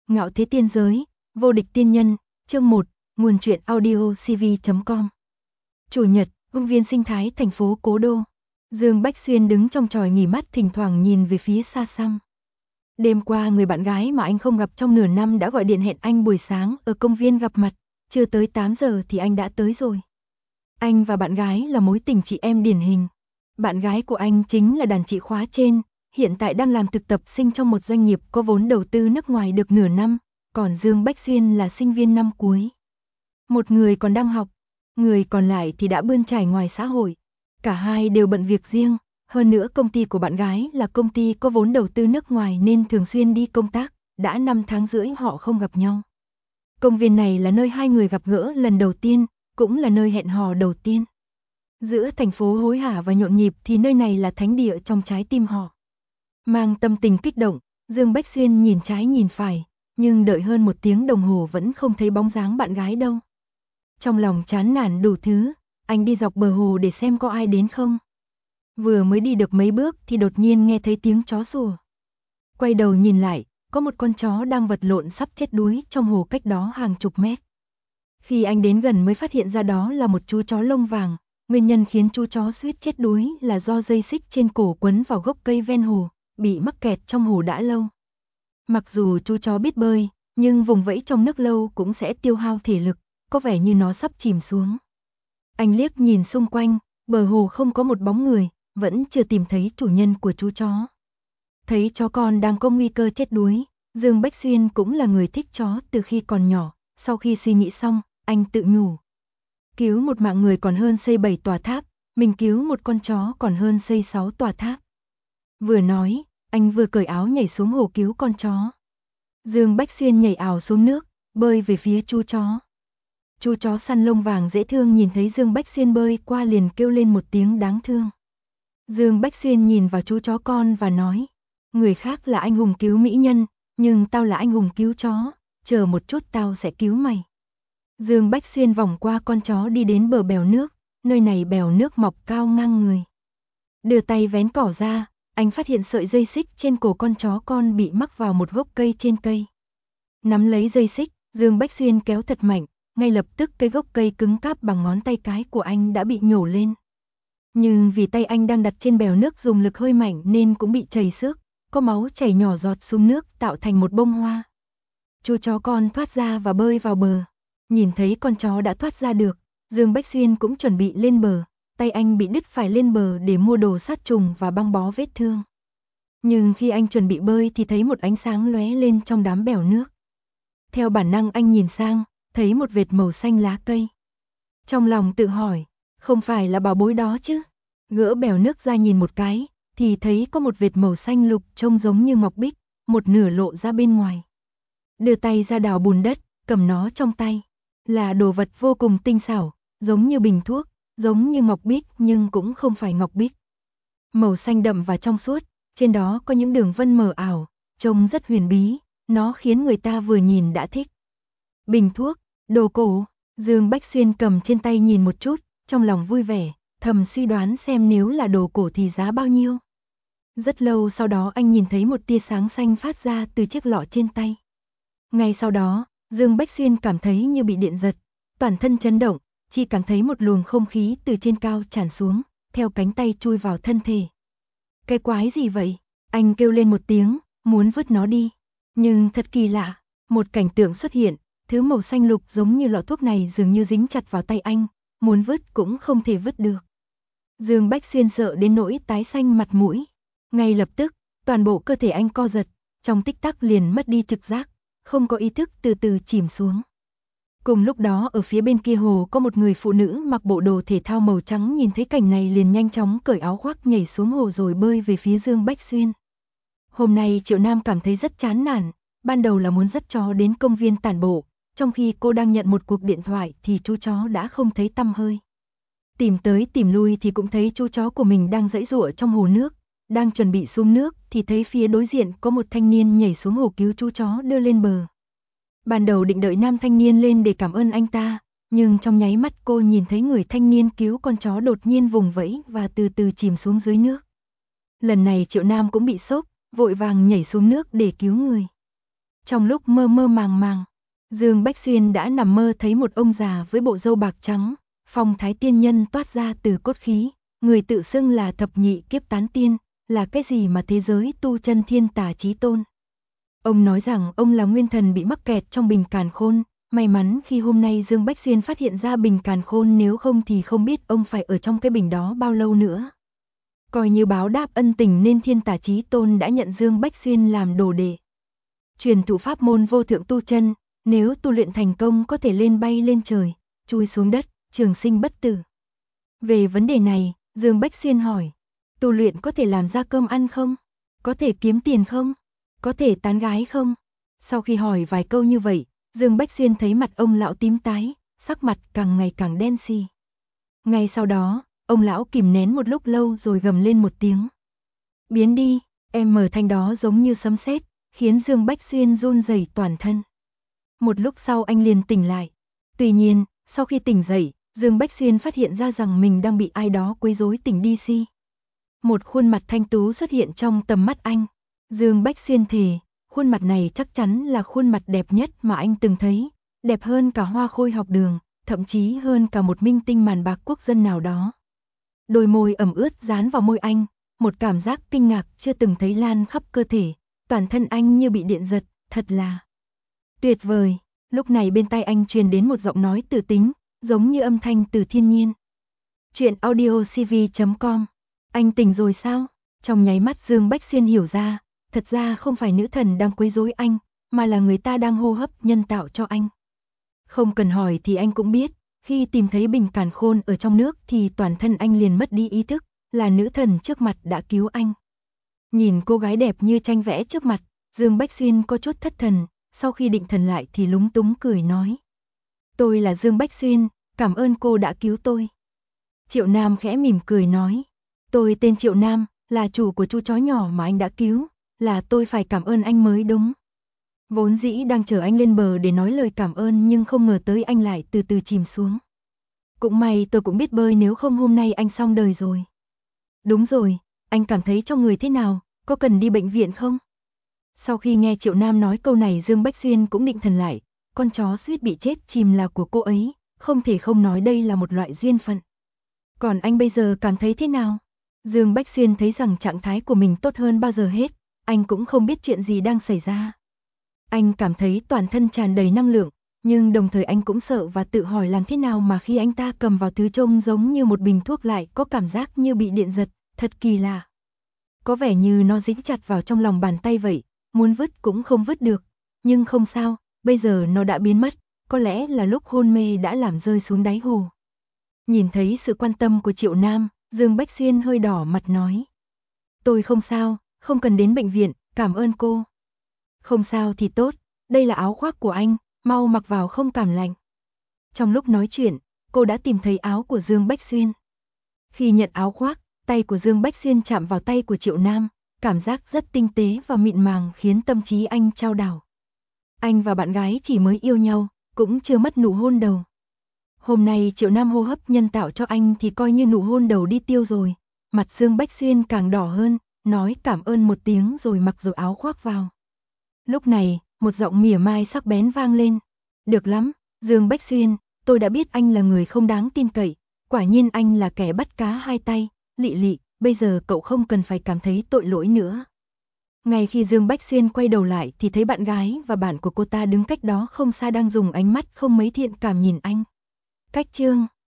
Ngạo thế tiên giới, vô địch tiên nhân, chương 1, nguồn truyện audio cv.com. Chủ nhật, công viên sinh thái thành phố Cố Đô. Dương Bách Xuyên đứng trong chòi nghỉ mát thỉnh thoảng nhìn về phía xa xăm. Đêm qua người bạn gái mà anh không gặp trong nửa năm đã gọi điện hẹn anh buổi sáng ở công viên gặp mặt, chưa tới 8 giờ thì anh đã tới rồi. Anh và bạn gái là mối tình chị em điển hình. Bạn gái của anh chính là đàn chị khóa trên, hiện tại đang làm thực tập sinh trong một doanh nghiệp có vốn đầu tư nước ngoài được nửa năm, còn Dương Bách Xuyên là sinh viên năm cuối. Một người còn đang học, người còn lại thì đã bươn trải ngoài xã hội. Cả hai đều bận việc riêng, hơn nữa công ty của bạn gái là công ty có vốn đầu tư nước ngoài nên thường xuyên đi công tác, đã 5 tháng rưỡi họ không gặp nhau. Công viên này là nơi hai người gặp gỡ lần đầu tiên, cũng là nơi hẹn hò đầu tiên. Giữa thành phố hối hả và nhộn nhịp thì nơi này là thánh địa trong trái tim họ. Mang tâm tình kích động, Dương Bách Xuyên nhìn trái nhìn phải, nhưng đợi hơn 1 tiếng đồng hồ vẫn không thấy bóng dáng bạn gái đâu. Trong lòng chán nản đủ thứ, anh đi dọc bờ hồ để xem có ai đến không. Vừa mới đi được mấy bước thì đột nhiên nghe thấy tiếng chó sủa. Quay đầu nhìn lại, có một con chó đang vật lộn sắp chết đuối trong hồ cách đó hàng chục mét. Khi anh đến gần mới phát hiện ra đó là một chú chó lông vàng, nguyên nhân khiến chú chó suýt chết đuối là do dây xích trên cổ quấn vào gốc cây ven hồ, bị mắc kẹt trong hồ đã lâu. Mặc dù chú chó biết bơi, nhưng vùng vẫy trong nước lâu cũng sẽ tiêu hao thể lực, có vẻ như nó sắp chìm xuống. Anh liếc nhìn xung quanh, bờ hồ không có một bóng người, vẫn chưa tìm thấy chủ nhân của chú chó. Thấy chó con đang có nguy cơ chết đuối, Dương Bách Xuyên cũng là người thích chó từ khi còn nhỏ, sau khi suy nghĩ xong, anh tự nhủ. Cứu một mạng người còn hơn xây 7 tòa tháp, mình cứu một con chó còn hơn xây 6 tòa tháp. Vừa nói, anh vừa cởi áo nhảy xuống hồ cứu con chó. Dương Bách Xuyên nhảy ảo xuống nước, bơi về phía chú chó. Chú chó săn lông vàng dễ thương nhìn thấy Dương Bách Xuyên bơi qua liền kêu lên một tiếng đáng thương. Dương Bách Xuyên nhìn vào chú chó con và nói, người khác là anh hùng cứu mỹ nhân, nhưng tao là anh hùng cứu chó, chờ một chút tao sẽ cứu mày. Dương Bách Xuyên vòng qua con chó đi đến bờ bèo nước, nơi này bèo nước mọc cao ngang người. Đưa tay vén cỏ ra, anh phát hiện sợi dây xích trên cổ con chó con bị mắc vào một gốc cây trên cây. Nắm lấy dây xích, Dương Bách Xuyên kéo thật mạnh, ngay lập tức cái gốc cây cứng cáp bằng ngón tay cái của anh đã bị nhổ lên. Nhưng vì tay anh đang đặt trên bèo nước dùng lực hơi mạnh nên cũng bị chảy xước, có máu chảy nhỏ giọt xuống nước tạo thành một bông hoa. Chú chó con thoát ra và bơi vào bờ. Nhìn thấy con chó đã thoát ra được, Dương Bách Xuyên cũng chuẩn bị lên bờ, tay anh bị đứt phải lên bờ để mua đồ sát trùng và băng bó vết thương. Nhưng khi anh chuẩn bị bơi thì thấy một ánh sáng lóe lên trong đám bèo nước. Theo bản năng anh nhìn sang, thấy một vệt màu xanh lá cây. Trong lòng tự hỏi, không phải là bảo bối đó chứ? Gỡ bèo nước ra nhìn một cái, thì thấy có một vệt màu xanh lục trông giống như ngọc bích, một nửa lộ ra bên ngoài. Đưa tay ra đào bùn đất, cầm nó trong tay. Là đồ vật vô cùng tinh xảo, giống như bình thuốc, giống như ngọc bích nhưng cũng không phải ngọc bích. Màu xanh đậm và trong suốt, trên đó có những đường vân mờ ảo, trông rất huyền bí, nó khiến người ta vừa nhìn đã thích. Bình thuốc, đồ cổ, Dương Bách Xuyên cầm trên tay nhìn một chút, trong lòng vui vẻ, thầm suy đoán xem nếu là đồ cổ thì giá bao nhiêu. Rất lâu sau đó anh nhìn thấy một tia sáng xanh phát ra từ chiếc lọ trên tay. Ngay sau đó, Dương Bách Xuyên cảm thấy như bị điện giật, toàn thân chấn động, chỉ cảm thấy một luồng không khí từ trên cao tràn xuống, theo cánh tay chui vào thân thể. Cái quái gì vậy? Anh kêu lên một tiếng, muốn vứt nó đi. Nhưng thật kỳ lạ, một cảnh tượng xuất hiện, thứ màu xanh lục giống như lọ thuốc này dường như dính chặt vào tay anh, muốn vứt cũng không thể vứt được. Dương Bách Xuyên sợ đến nỗi tái xanh mặt mũi. Ngay lập tức, toàn bộ cơ thể anh co giật, trong tích tắc liền mất đi trực giác, không có ý thức từ từ chìm xuống. Cùng lúc đó ở phía bên kia hồ có một người phụ nữ mặc bộ đồ thể thao màu trắng nhìn thấy cảnh này liền nhanh chóng cởi áo khoác nhảy xuống hồ rồi bơi về phía Dương Bách Xuyên. Hôm nay Triệu Nam cảm thấy rất chán nản, ban đầu là muốn dắt chó đến công viên tản bộ, trong khi cô đang nhận một cuộc điện thoại thì chú chó đã không thấy tăm hơi. Tìm tới tìm lui thì cũng thấy chú chó của mình đang giãy giụa trong hồ nước, đang chuẩn bị xuống nước thì thấy phía đối diện có một thanh niên nhảy xuống hồ cứu chú chó đưa lên bờ. Ban đầu định đợi nam thanh niên lên để cảm ơn anh ta, nhưng trong nháy mắt cô nhìn thấy người thanh niên cứu con chó đột nhiên vùng vẫy và từ từ chìm xuống dưới nước. Lần này Triệu Nam cũng bị sốc, vội vàng nhảy xuống nước để cứu người. Trong lúc mơ mơ màng màng, Dương Bách Xuyên đã nằm mơ thấy một ông già với bộ râu bạc trắng, phong thái tiên nhân toát ra từ cốt khí, người tự xưng là thập nhị kiếp tán tiên, là cái gì mà thế giới tu chân thiên tà chí tôn. Ông nói rằng ông là nguyên thần bị mắc kẹt trong bình càn khôn, may mắn khi hôm nay Dương Bách Xuyên phát hiện ra bình càn khôn, nếu không thì không biết ông phải ở trong cái bình đó bao lâu nữa. Coi như báo đáp ân tình nên thiên tà chí tôn đã nhận Dương Bách Xuyên làm đồ đệ. Truyền thụ pháp môn vô thượng tu chân, nếu tu luyện thành công có thể lên bay lên trời, chui xuống đất, trường sinh bất tử. Về vấn đề này, Dương Bách Xuyên hỏi, tu luyện có thể làm ra cơm ăn không? Có thể kiếm tiền không? Có thể tán gái không? Sau khi hỏi vài câu như vậy, Dương Bách Xuyên thấy mặt ông lão tím tái, sắc mặt càng ngày càng đen xì. Ngay sau đó, ông lão kìm nén một lúc lâu rồi gầm lên một tiếng. Biến đi, em mở thanh đó giống như sấm sét, khiến Dương Bách Xuyên run rẩy toàn thân. Một lúc sau anh liền tỉnh lại. Tuy nhiên, sau khi tỉnh dậy, Dương Bách Xuyên phát hiện ra rằng mình đang bị ai đó quấy rối tỉnh đi si. Một khuôn mặt thanh tú xuất hiện trong tầm mắt anh. Dương Bách Xuyên thề, khuôn mặt này chắc chắn là khuôn mặt đẹp nhất mà anh từng thấy, đẹp hơn cả hoa khôi học đường, thậm chí hơn cả một minh tinh màn bạc quốc dân nào đó. Đôi môi ẩm ướt dán vào môi anh, một cảm giác kinh ngạc chưa từng thấy lan khắp cơ thể, toàn thân anh như bị điện giật, thật là tuyệt vời. Lúc này bên tai anh truyền đến một giọng nói tử tính, giống như âm thanh từ thiên nhiên. Chuyện audio cv.com. Anh tỉnh rồi sao? Trong nháy mắt Dương Bách Xuyên hiểu ra, thật ra không phải nữ thần đang quấy rối anh, mà là người ta đang hô hấp nhân tạo cho anh. Không cần hỏi thì anh cũng biết, khi tìm thấy bình càn khôn ở trong nước thì toàn thân anh liền mất đi ý thức, là nữ thần trước mặt đã cứu anh. Nhìn cô gái đẹp như tranh vẽ trước mặt, Dương Bách Xuyên có chút thất thần, sau khi định thần lại thì lúng túng cười nói. Tôi là Dương Bách Xuyên, cảm ơn cô đã cứu tôi. Triệu Nam khẽ mỉm cười nói. Tôi tên Triệu Nam, là chủ của chú chó nhỏ mà anh đã cứu, là tôi phải cảm ơn anh mới đúng. Vốn dĩ đang chờ anh lên bờ để nói lời cảm ơn nhưng không ngờ tới anh lại từ từ chìm xuống. Cũng may tôi cũng biết bơi, nếu không hôm nay anh xong đời rồi. Đúng rồi, anh cảm thấy trong người thế nào, có cần đi bệnh viện không? Sau khi nghe Triệu Nam nói câu này, Dương Bách Xuyên cũng định thần lại, con chó suýt bị chết chìm là của cô ấy, không thể không nói đây là một loại duyên phận. Còn anh bây giờ cảm thấy thế nào? Dương Bách Xuyên thấy rằng trạng thái của mình tốt hơn bao giờ hết, anh cũng không biết chuyện gì đang xảy ra. Anh cảm thấy toàn thân tràn đầy năng lượng, nhưng đồng thời anh cũng sợ và tự hỏi làm thế nào mà khi anh ta cầm vào thứ trông giống như một bình thuốc lại có cảm giác như bị điện giật, thật kỳ lạ. Có vẻ như nó dính chặt vào trong lòng bàn tay vậy, muốn vứt cũng không vứt được, nhưng không sao, bây giờ nó đã biến mất, có lẽ là lúc hôn mê đã làm rơi xuống đáy hồ. Nhìn thấy sự quan tâm của Triệu Nam, Dương Bách Xuyên hơi đỏ mặt nói. Tôi không sao, không cần đến bệnh viện, cảm ơn cô. Không sao thì tốt, đây là áo khoác của anh, mau mặc vào không cảm lạnh. Trong lúc nói chuyện, cô đã tìm thấy áo của Dương Bách Xuyên. Khi nhận áo khoác, tay của Dương Bách Xuyên chạm vào tay của Triệu Nam, cảm giác rất tinh tế và mịn màng khiến tâm trí anh chao đảo. Anh và bạn gái chỉ mới yêu nhau, cũng chưa mất nụ hôn đầu. Hôm nay Triệu Nam hô hấp nhân tạo cho anh thì coi như nụ hôn đầu đi tiêu rồi. Mặt Dương Bách Xuyên càng đỏ hơn, nói cảm ơn một tiếng rồi mặc rồi áo khoác vào. Lúc này, một giọng mỉa mai sắc bén vang lên. Được lắm, Dương Bách Xuyên, tôi đã biết anh là người không đáng tin cậy. Quả nhiên anh là kẻ bắt cá hai tay, Lị Lị, bây giờ cậu không cần phải cảm thấy tội lỗi nữa. Ngay khi Dương Bách Xuyên quay đầu lại thì thấy bạn gái và bạn của cô ta đứng cách đó không xa đang dùng ánh mắt không mấy thiện cảm nhìn anh. Cách chương